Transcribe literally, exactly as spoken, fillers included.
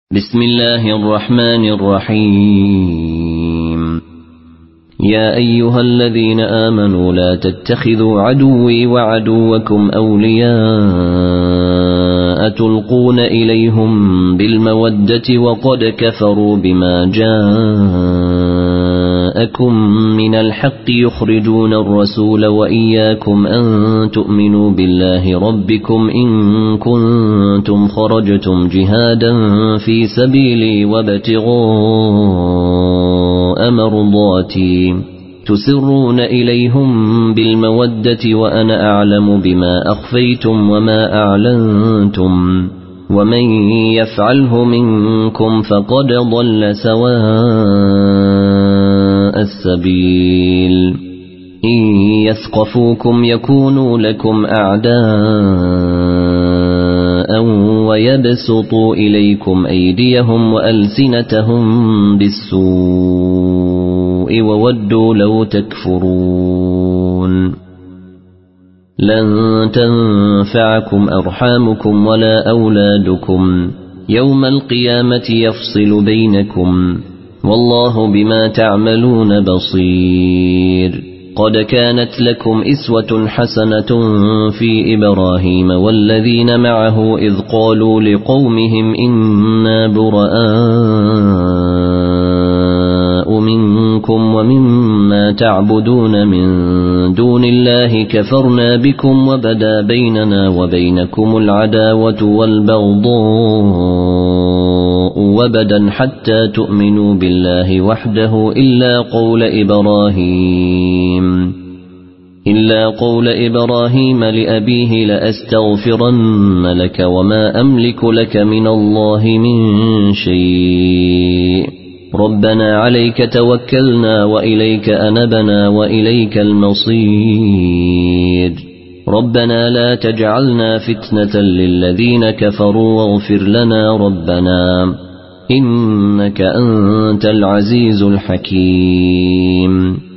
بسم الله الرحمن الرحيم. يا أيها الذين آمنوا لا تتخذوا عدوي وعدوكم أولياء تلقون إليهم بالمودة وقد كفروا بما جاءكم من الحق يخرجون الرسول وإياكم أن تؤمنوا بالله ربكم إن كنتم خرجتم جهادا في سبيلي وابتغاء مرضاتي تسرون إليهم بالمودة وأنا أعلم بما أخفيتم وما أعلنتم ومن يفعله منكم فقد ضل سواء السبيل. إن يثقفوكم يكونوا لكم أعداء ويبسطوا إليكم أيديهم وألسنتهم بالسوء وودوا لو تكفرون. لن تنفعكم أرحامكم ولا أولادكم يوم القيامة يفصل بينكم والله بما تعملون بصير. قد كانت لكم إسوة حسنة في إبراهيم والذين معه إذ قالوا لقومهم إنا براء منكم ومما تعبدون من دون الله كفرنا بكم وبدا بيننا وبينكم العداوة والبغضاء وبدا حتى تؤمنوا بالله وحده إلا قول إبراهيم إلا قول إبراهيم لأبيه لأستغفرن لك وما أملك لك من الله من شيء. ربنا عليك توكلنا وإليك أنبنا وإليك المصير. ربنا لا تجعلنا فتنة للذين كفروا واغفر لنا ربنا إنك أنت العزيز الحكيم.